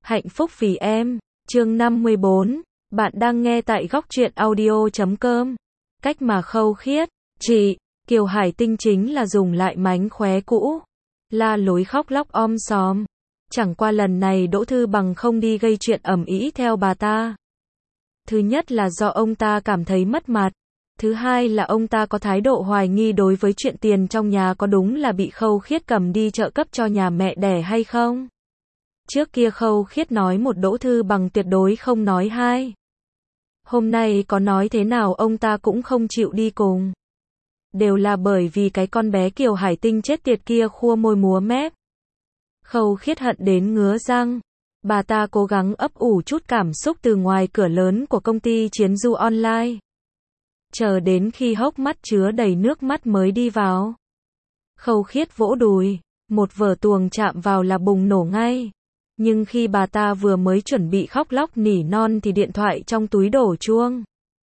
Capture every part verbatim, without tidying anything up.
Hạnh phúc vì em, chương năm mươi bốn, bạn đang nghe tại góc truyện audio chấm com. Cách mà Khâu Khiết, chị, Kiều Hải Tinh chính là dùng lại mánh khóe cũ, la lối khóc lóc om sòm. Chẳng qua lần này Đỗ Thư Bằng không đi gây chuyện ầm ĩ theo bà ta. Thứ nhất là do ông ta cảm thấy mất mặt. Thứ hai là ông ta có thái độ hoài nghi đối với chuyện tiền trong nhà có đúng là bị Khâu Khiết cầm đi trợ cấp cho nhà mẹ đẻ hay không. Trước kia Khâu Khiết nói một, Đỗ Thư Bằng tuyệt đối không nói hai. Hôm nay có nói thế nào ông ta cũng không chịu đi cùng. Đều là bởi vì cái con bé Kiều Hải Tinh chết tiệt kia khua môi múa mép. Khâu Khiết hận đến ngứa răng. Bà ta cố gắng ấp ủ chút cảm xúc từ ngoài cửa lớn của công ty Chiến Du Online. Chờ đến khi hốc mắt chứa đầy nước mắt mới đi vào. Khâu Khiết vỗ đùi, một vở tuồng chạm vào là bùng nổ ngay. Nhưng khi bà ta vừa mới chuẩn bị khóc lóc nỉ non thì điện thoại trong túi đổ chuông.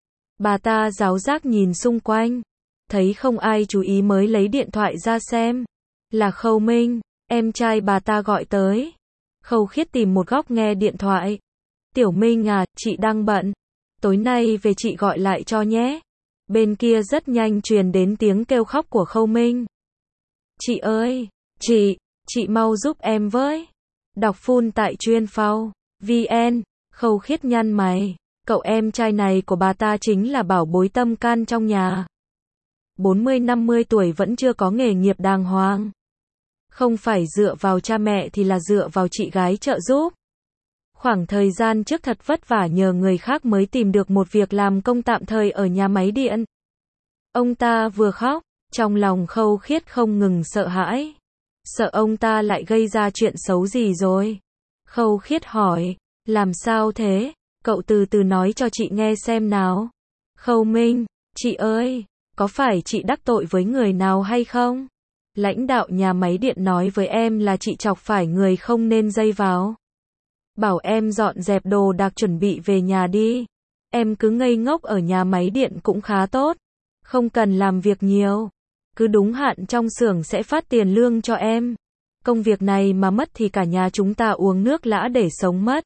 Bà ta giáo giác nhìn xung quanh, thấy không ai chú ý mới lấy điện thoại ra xem. Là Khâu Minh, em trai bà ta gọi tới. Khâu Khiết tìm một góc nghe điện thoại. Tiểu Minh à, chị đang bận. Tối nay về chị gọi lại cho nhé. Bên kia rất nhanh truyền đến tiếng kêu khóc của Khâu Minh. Chị ơi, chị, chị mau giúp em với. Đọc full tại chuyên phao, vn, Khâu Khiết nhăn mày. Cậu em trai này của bà ta chính là bảo bối tâm can trong nhà. bốn mươi năm mươi tuổi vẫn chưa có nghề nghiệp đàng hoàng. Không phải dựa vào cha mẹ thì là dựa vào chị gái trợ giúp. Khoảng thời gian trước thật vất vả nhờ người khác mới tìm được một việc làm công tạm thời ở nhà máy điện. Ông ta vừa khóc, trong lòng Khâu Khiết không ngừng sợ hãi. Sợ ông ta lại gây ra chuyện xấu gì rồi. Khâu Khiết hỏi, làm sao thế? Cậu từ từ nói cho chị nghe xem nào. Khâu Minh, chị ơi, có phải chị đắc tội với người nào hay không? Lãnh đạo nhà máy điện nói với em là chị chọc phải người không nên dây vào. Bảo em dọn dẹp đồ đạc chuẩn bị về nhà đi. Em cứ ngây ngốc ở nhà máy điện cũng khá tốt. Không cần làm việc nhiều. Cứ đúng hạn trong xưởng sẽ phát tiền lương cho em. Công việc này mà mất thì cả nhà chúng ta uống nước lã để sống mất.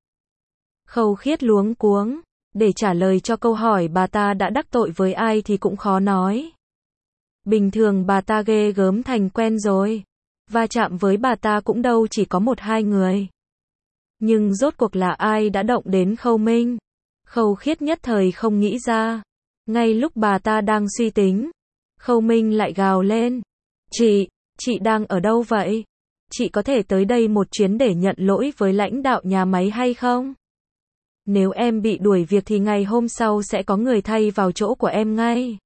Khâu Khiết luống cuống. Để trả lời cho câu hỏi bà ta đã đắc tội với ai thì cũng khó nói. Bình thường bà ta ghê gớm thành quen rồi. Va chạm với bà ta cũng đâu chỉ có một hai người. Nhưng rốt cuộc là ai đã động đến Khâu Minh? Khâu Khiết nhất thời không nghĩ ra. Ngay lúc bà ta đang suy tính, Khâu Minh lại gào lên. Chị, chị đang ở đâu vậy? Chị có thể tới đây một chuyến để nhận lỗi với lãnh đạo nhà máy hay không? Nếu em bị đuổi việc thì ngày hôm sau sẽ có người thay vào chỗ của em ngay.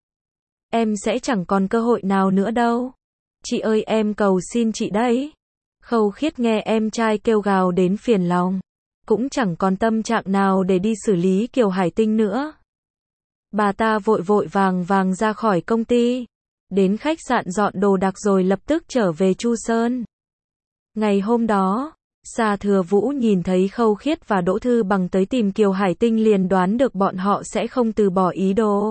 Em sẽ chẳng còn cơ hội nào nữa đâu. Chị ơi, em cầu xin chị đấy. Khâu Khiết nghe em trai kêu gào đến phiền lòng. Cũng chẳng còn tâm trạng nào để đi xử lý Kiều Hải Tinh nữa. Bà ta vội vội vàng vàng ra khỏi công ty. Đến khách sạn dọn đồ đạc rồi lập tức trở về Chu Sơn. Ngày hôm đó, Sa Thừa Vũ nhìn thấy Khâu Khiết và Đỗ Thư Bằng tới tìm Kiều Hải Tinh liền đoán được bọn họ sẽ không từ bỏ ý đồ.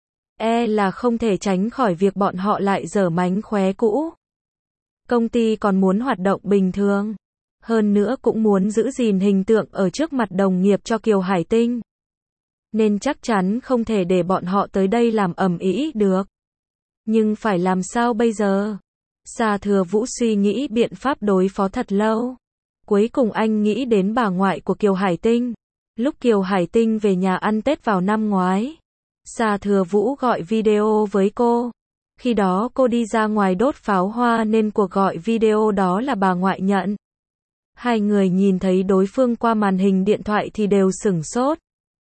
E là không thể tránh khỏi việc bọn họ lại giở mánh khóe cũ. Công ty còn muốn hoạt động bình thường. Hơn nữa cũng muốn giữ gìn hình tượng ở trước mặt đồng nghiệp cho Kiều Hải Tinh. Nên chắc chắn không thể để bọn họ tới đây làm ầm ĩ được. Nhưng phải làm sao bây giờ? Sa Thừa Vũ suy nghĩ biện pháp đối phó thật lâu. Cuối cùng anh nghĩ đến bà ngoại của Kiều Hải Tinh. Lúc Kiều Hải Tinh về nhà ăn Tết vào năm ngoái, Sa Thừa Vũ gọi video với cô. Khi đó cô đi ra ngoài đốt pháo hoa nên cuộc gọi video đó là bà ngoại nhận. Hai người nhìn thấy đối phương qua màn hình điện thoại thì đều sửng sốt.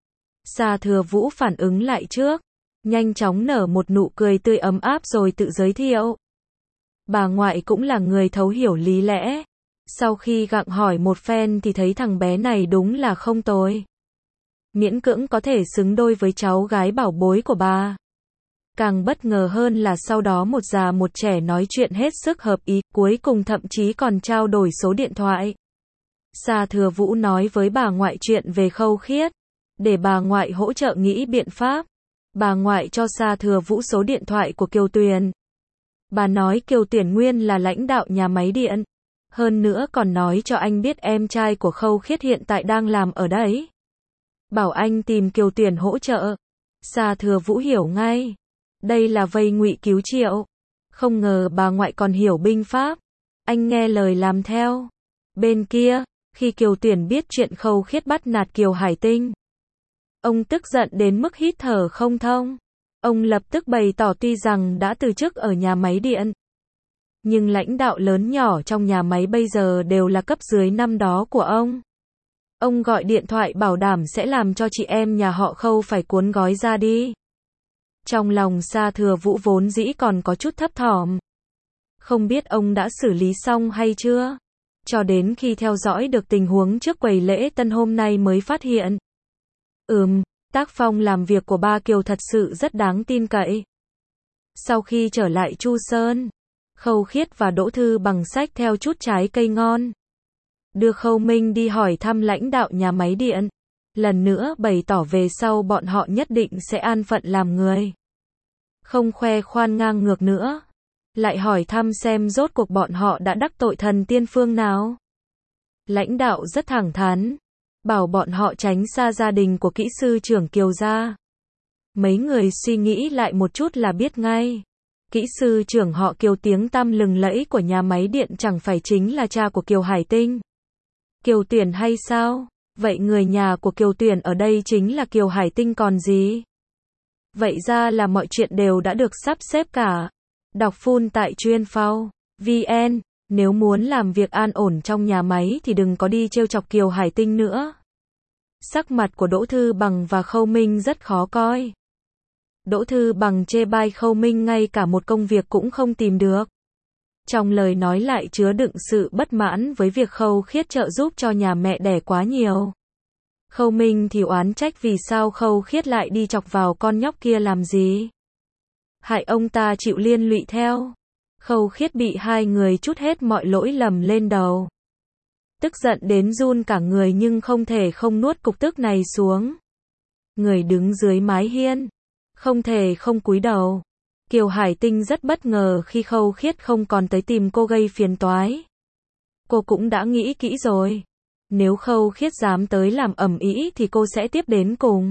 Sa Thừa Vũ phản ứng lại trước, nhanh chóng nở một nụ cười tươi ấm áp rồi tự giới thiệu. Bà ngoại cũng là người thấu hiểu lý lẽ. Sau khi gặng hỏi một phen thì thấy thằng bé này đúng là không tồi. Miễn cưỡng có thể xứng đôi với cháu gái bảo bối của bà. Càng bất ngờ hơn là sau đó một già một trẻ nói chuyện hết sức hợp ý, cuối cùng thậm chí còn trao đổi số điện thoại. Sa Thừa Vũ nói với bà ngoại chuyện về Khâu Khiết, để bà ngoại hỗ trợ nghĩ biện pháp. Bà ngoại cho Sa Thừa Vũ số điện thoại của Kiều Tuyền. Bà nói Kiều Tuyển nguyên là lãnh đạo nhà máy điện. Hơn nữa còn nói cho anh biết em trai của Khâu Khiết hiện tại đang làm ở đấy. Bảo anh tìm Kiều Tuyển hỗ trợ. Sa Thừa Vũ hiểu ngay. Đây là vây ngụy cứu Triệu. Không ngờ bà ngoại còn hiểu binh pháp. Anh nghe lời làm theo. Bên kia, khi Kiều Tuyển biết chuyện Khâu Khiết bắt nạt Kiều Hải Tinh, ông tức giận đến mức hít thở không thông. Ông lập tức bày tỏ tuy rằng đã từ chức ở nhà máy điện, nhưng lãnh đạo lớn nhỏ trong nhà máy bây giờ đều là cấp dưới năm đó của ông. Ông gọi điện thoại bảo đảm sẽ làm cho chị em nhà họ Khâu phải cuốn gói ra đi. Trong lòng Sa Thừa Vũ vốn dĩ còn có chút thấp thỏm. Không biết ông đã xử lý xong hay chưa? Cho đến khi theo dõi được tình huống trước quầy lễ tân hôm nay mới phát hiện. Ừm, tác phong làm việc của ba Kiều thật sự rất đáng tin cậy. Sau khi trở lại Chu Sơn, Khâu Khiết và Đỗ Thư Bằng xách theo chút trái cây ngon, đưa Khâu Minh đi hỏi thăm lãnh đạo nhà máy điện. Lần nữa bày tỏ về sau bọn họ nhất định sẽ an phận làm người. Không khoe khoan ngang ngược nữa. Lại hỏi thăm xem rốt cuộc bọn họ đã đắc tội thần tiên phương nào. Lãnh đạo rất thẳng thắn, bảo bọn họ tránh xa gia đình của kỹ sư trưởng Kiều gia. Mấy người suy nghĩ lại một chút là biết ngay. Kỹ sư trưởng họ Kiều tiếng tăm lừng lẫy của nhà máy điện chẳng phải chính là cha của Kiều Hải Tinh, Kiều Tuyển hay sao? Vậy người nhà của Kiều Tuyển ở đây chính là Kiều Hải Tinh còn gì? Vậy ra là mọi chuyện đều đã được sắp xếp cả. Đọc full tại chuyên phao vn. Nếu muốn làm việc an ổn trong nhà máy thì đừng có đi trêu chọc Kiều Hải Tinh nữa. Sắc mặt của Đỗ Thư Bằng và Khâu Minh rất khó coi. Đỗ Thư Bằng chê bai Khâu Minh ngay cả một công việc cũng không tìm được. Trong lời nói lại chứa đựng sự bất mãn với việc Khâu Khiết trợ giúp cho nhà mẹ đẻ quá nhiều. Khâu Minh thì oán trách vì sao Khâu Khiết lại đi chọc vào con nhóc kia làm gì. Hại ông ta chịu liên lụy theo. Khâu Khiết bị hai người trút hết mọi lỗi lầm lên đầu. Tức giận đến run cả người nhưng không thể không nuốt cục tức này xuống. Người đứng dưới mái hiên, không thể không cúi đầu. Kiều Hải Tinh rất bất ngờ khi Khâu Khiết không còn tới tìm cô gây phiền toái. Cô cũng đã nghĩ kỹ rồi. Nếu Khâu Khiết dám tới làm ầm ĩ thì cô sẽ tiếp đến cùng.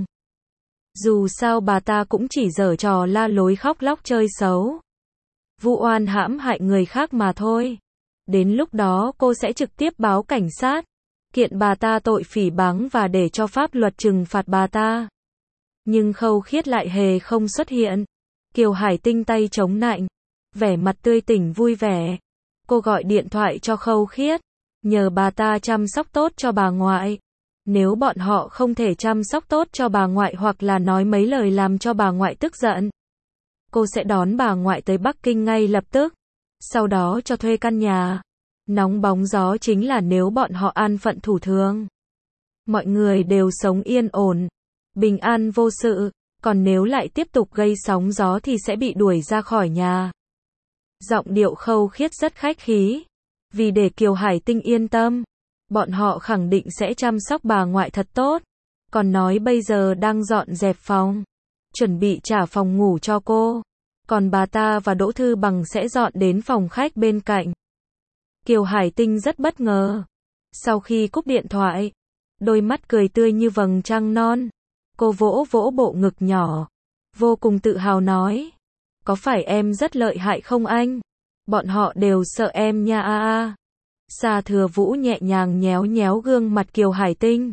Dù sao bà ta cũng chỉ giở trò la lối khóc lóc chơi xấu, vu oan hãm hại người khác mà thôi. Đến lúc đó cô sẽ trực tiếp báo cảnh sát, kiện bà ta tội phỉ báng và để cho pháp luật trừng phạt bà ta. Nhưng Khâu Khiết lại hề không xuất hiện. Kiều Hải Tinh tay chống nạnh, vẻ mặt tươi tỉnh vui vẻ. Cô gọi điện thoại cho Khâu Khiết, nhờ bà ta chăm sóc tốt cho bà ngoại. Nếu bọn họ không thể chăm sóc tốt cho bà ngoại hoặc là nói mấy lời làm cho bà ngoại tức giận, cô sẽ đón bà ngoại tới Bắc Kinh ngay lập tức. Sau đó cho thuê căn nhà. Nóng bóng gió chính là nếu bọn họ an phận thủ thường, mọi người đều sống yên ổn, bình an vô sự. Còn nếu lại tiếp tục gây sóng gió thì sẽ bị đuổi ra khỏi nhà. Giọng điệu Khâu Khiết rất khách khí. Vì để Kiều Hải Tinh yên tâm, bọn họ khẳng định sẽ chăm sóc bà ngoại thật tốt. Còn nói bây giờ đang dọn dẹp phòng, chuẩn bị trả phòng ngủ cho cô. Còn bà ta và Đỗ Thư Bằng sẽ dọn đến phòng khách bên cạnh. Kiều Hải Tinh rất bất ngờ. Sau khi cúp điện thoại, đôi mắt cười tươi như vầng trăng non. Cô vỗ vỗ bộ ngực nhỏ, vô cùng tự hào nói. Có phải em rất lợi hại không anh? Bọn họ đều sợ em nha a a. Sa Thừa Vũ nhẹ nhàng nhéo nhéo gương mặt Kiều Hải Tinh,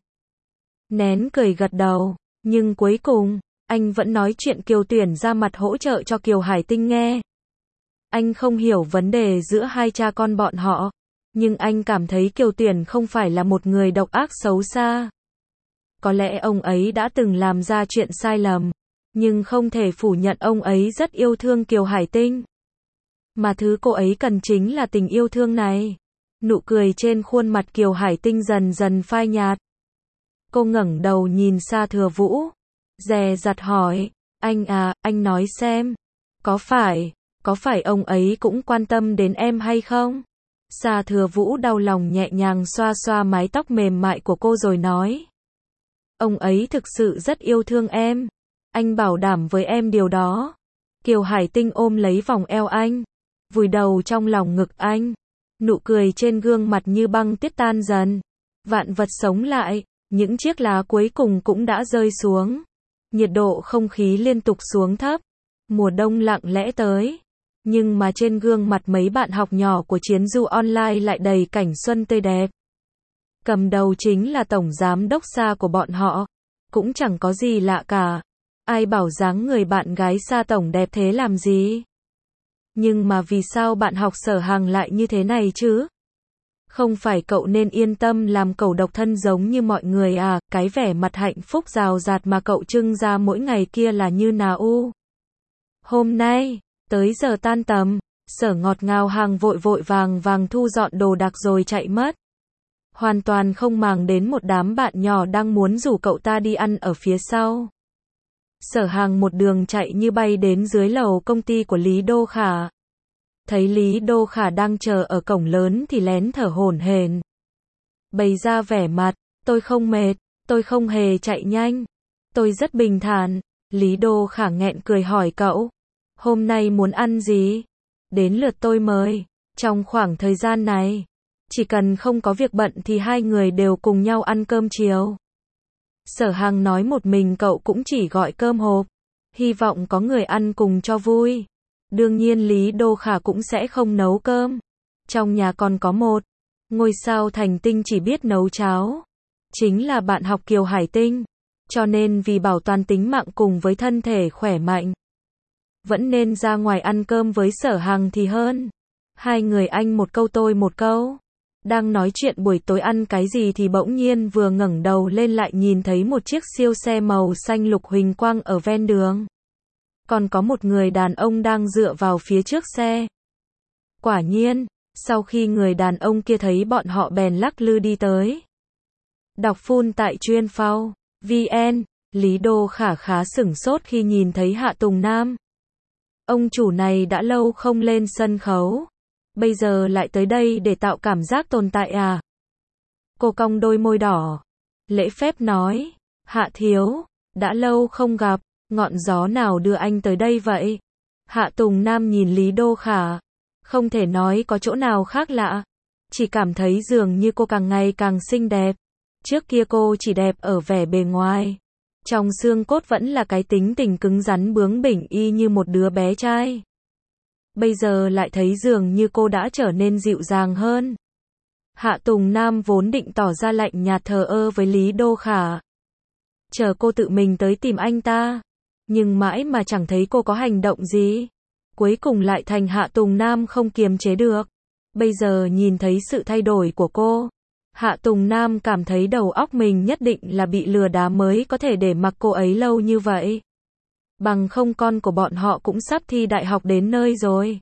nén cười gật đầu. Nhưng cuối cùng, anh vẫn nói chuyện Kiều Tuyển ra mặt hỗ trợ cho Kiều Hải Tinh nghe. Anh không hiểu vấn đề giữa hai cha con bọn họ, nhưng anh cảm thấy Kiều Tuyển không phải là một người độc ác xấu xa. Có lẽ ông ấy đã từng làm ra chuyện sai lầm, nhưng không thể phủ nhận ông ấy rất yêu thương Kiều Hải Tinh. Mà thứ cô ấy cần chính là tình yêu thương này. Nụ cười trên khuôn mặt Kiều Hải Tinh dần dần phai nhạt. Cô ngẩng đầu nhìn Sa Thừa Vũ, dè dặt hỏi, anh à, anh nói xem, có phải, có phải ông ấy cũng quan tâm đến em hay không? Sa Thừa Vũ đau lòng nhẹ nhàng xoa xoa mái tóc mềm mại của cô rồi nói. Ông ấy thực sự rất yêu thương em. Anh bảo đảm với em điều đó. Kiều Hải Tinh ôm lấy vòng eo anh, vùi đầu trong lòng ngực anh. Nụ cười trên gương mặt như băng tuyết tan dần. Vạn vật sống lại, những chiếc lá cuối cùng cũng đã rơi xuống. Nhiệt độ không khí liên tục xuống thấp. Mùa đông lặng lẽ tới. Nhưng mà trên gương mặt mấy bạn học nhỏ của Chiến Du Online lại đầy cảnh xuân tươi đẹp. Cầm đầu chính là tổng giám đốc Sa của bọn họ. Cũng chẳng có gì lạ cả. Ai bảo dáng người bạn gái Sa tổng đẹp thế làm gì? Nhưng mà vì sao bạn học Sở Hằng lại như thế này chứ? Không phải cậu nên yên tâm làm cẩu độc thân giống như mọi người à? Cái vẻ mặt hạnh phúc rào rạt mà cậu trưng ra mỗi ngày kia là như nào u? Hôm nay, tới giờ tan tầm, Sở ngọt ngào hàng vội vội vàng vàng thu dọn đồ đạc rồi chạy mất. Hoàn toàn không màng đến một đám bạn nhỏ đang muốn rủ cậu ta đi ăn ở phía sau. Sở Hằng một đường chạy như bay đến dưới lầu công ty của Lý Đô Khả. Thấy Lý Đô Khả đang chờ ở cổng lớn thì lén thở hổn hển. Bày ra vẻ mặt, tôi không mệt, tôi không hề chạy nhanh. Tôi rất bình thản. Lý Đô Khả nghẹn cười hỏi cậu. Hôm nay muốn ăn gì? Đến lượt tôi mời. Trong khoảng thời gian này, chỉ cần không có việc bận thì hai người đều cùng nhau ăn cơm chiều. Sở Hằng nói một mình cậu cũng chỉ gọi cơm hộp. Hy vọng có người ăn cùng cho vui. Đương nhiên Lý Đô Khả cũng sẽ không nấu cơm. Trong nhà còn có một ngôi sao thành tinh chỉ biết nấu cháo. Chính là bạn học Kiều Hải Tinh. Cho nên vì bảo toàn tính mạng cùng với thân thể khỏe mạnh, vẫn nên ra ngoài ăn cơm với Sở Hằng thì hơn. Hai người anh một câu tôi một câu. Đang nói chuyện buổi tối ăn cái gì thì bỗng nhiên vừa ngẩng đầu lên lại nhìn thấy một chiếc siêu xe màu xanh lục huỳnh quang ở ven đường. Còn có một người đàn ông đang dựa vào phía trước xe. Quả nhiên, sau khi người đàn ông kia thấy bọn họ bèn lắc lư đi tới. Đọc full tại chuyên phao vê en, Lý Đô Khả khá sửng sốt khi nhìn thấy Hạ Tùng Nam. Ông chủ này đã lâu không lên sân khấu. Bây giờ lại tới đây để tạo cảm giác tồn tại à? Cô cong đôi môi đỏ. Lễ phép nói. Hạ thiếu, đã lâu không gặp, ngọn gió nào đưa anh tới đây vậy? Hạ Tùng Nam nhìn Lý Đô Khả. Không thể nói có chỗ nào khác lạ. Chỉ cảm thấy dường như cô càng ngày càng xinh đẹp. Trước kia cô chỉ đẹp ở vẻ bề ngoài. Trong xương cốt vẫn là cái tính tình cứng rắn bướng bỉnh y như một đứa bé trai. Bây giờ lại thấy dường như cô đã trở nên dịu dàng hơn. Hạ Tùng Nam vốn định tỏ ra lạnh nhạt thờ ơ với Lý Đô Khả. Chờ cô tự mình tới tìm anh ta. Nhưng mãi mà chẳng thấy cô có hành động gì. Cuối cùng lại thành Hạ Tùng Nam không kiềm chế được. Bây giờ nhìn thấy sự thay đổi của cô, Hạ Tùng Nam cảm thấy đầu óc mình nhất định là bị lừa đá mới có thể để mặc cô ấy lâu như vậy. Bằng không con của bọn họ cũng sắp thi đại học đến nơi rồi.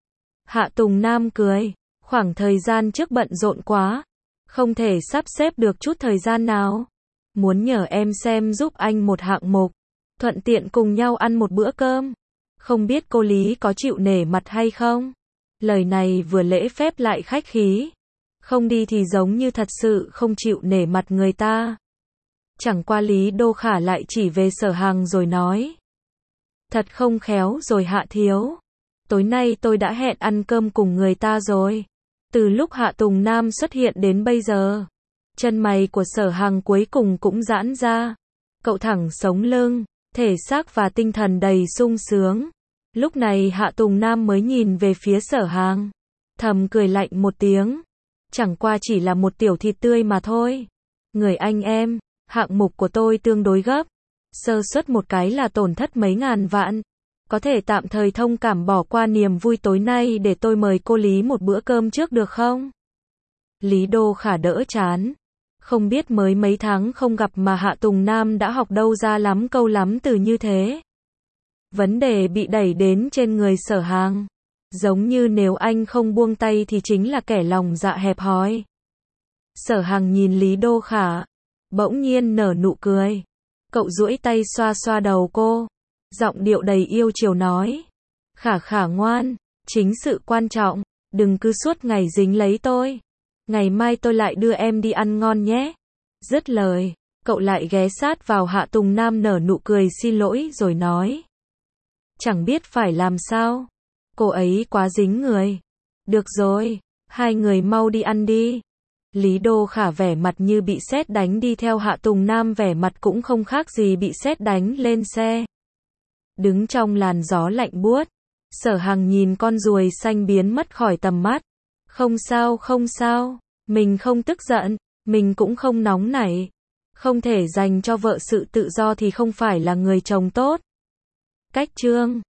Hạ Tùng Nam cười. Khoảng thời gian trước bận rộn quá. Không thể sắp xếp được chút thời gian nào. Muốn nhờ em xem giúp anh một hạng mục. Thuận tiện cùng nhau ăn một bữa cơm. Không biết cô Lý có chịu nể mặt hay không? Lời này vừa lễ phép lại khách khí. Không đi thì giống như thật sự không chịu nể mặt người ta. Chẳng qua Lý Đô Khả lại chỉ về Sở Hằng rồi nói. Thật không khéo rồi Hạ thiếu. Tối nay tôi đã hẹn ăn cơm cùng người ta rồi. Từ lúc Hạ Tùng Nam xuất hiện đến bây giờ, chân mày của Sở Hằng cuối cùng cũng giãn ra. Cậu thẳng sống lưng, thể xác và tinh thần đầy sung sướng. Lúc này Hạ Tùng Nam mới nhìn về phía Sở Hằng. Thầm cười lạnh một tiếng. Chẳng qua chỉ là một tiểu thịt tươi mà thôi. Người anh em, hạng mục của tôi tương đối gấp. Sơ suất một cái là tổn thất mấy ngàn vạn. Có thể tạm thời thông cảm bỏ qua niềm vui tối nay để tôi mời cô Lý một bữa cơm trước được không? Lý Đô Khả đỡ chán. Không biết mới mấy tháng không gặp mà Hạ Tùng Nam đã học đâu ra lắm câu lắm từ như thế. Vấn đề bị đẩy đến trên người Sở Hằng. Giống như nếu anh không buông tay thì chính là kẻ lòng dạ hẹp hòi. Sở Hằng nhìn Lý Đô Khả. Bỗng nhiên nở nụ cười. Cậu duỗi tay xoa xoa đầu cô. Giọng điệu đầy yêu chiều nói. Khả Khả ngoan. Chính sự quan trọng. Đừng cứ suốt ngày dính lấy tôi. Ngày mai tôi lại đưa em đi ăn ngon nhé. Dứt lời, cậu lại ghé sát vào Hạ Tùng Nam nở nụ cười xin lỗi rồi nói. Chẳng biết phải làm sao. Cô ấy quá dính người. Được rồi, Hai người mau đi ăn đi. Lý Đô Khả vẻ mặt như bị sét đánh đi theo Hạ Tùng Nam vẻ mặt cũng không khác gì bị sét đánh lên xe. Đứng trong làn gió lạnh buốt, Sở Hằng nhìn con ruồi xanh biến mất khỏi tầm mắt. Không sao không sao, mình không tức giận, mình cũng không nóng nảy. Không thể dành cho vợ sự tự do thì không phải là người chồng tốt. Cách chương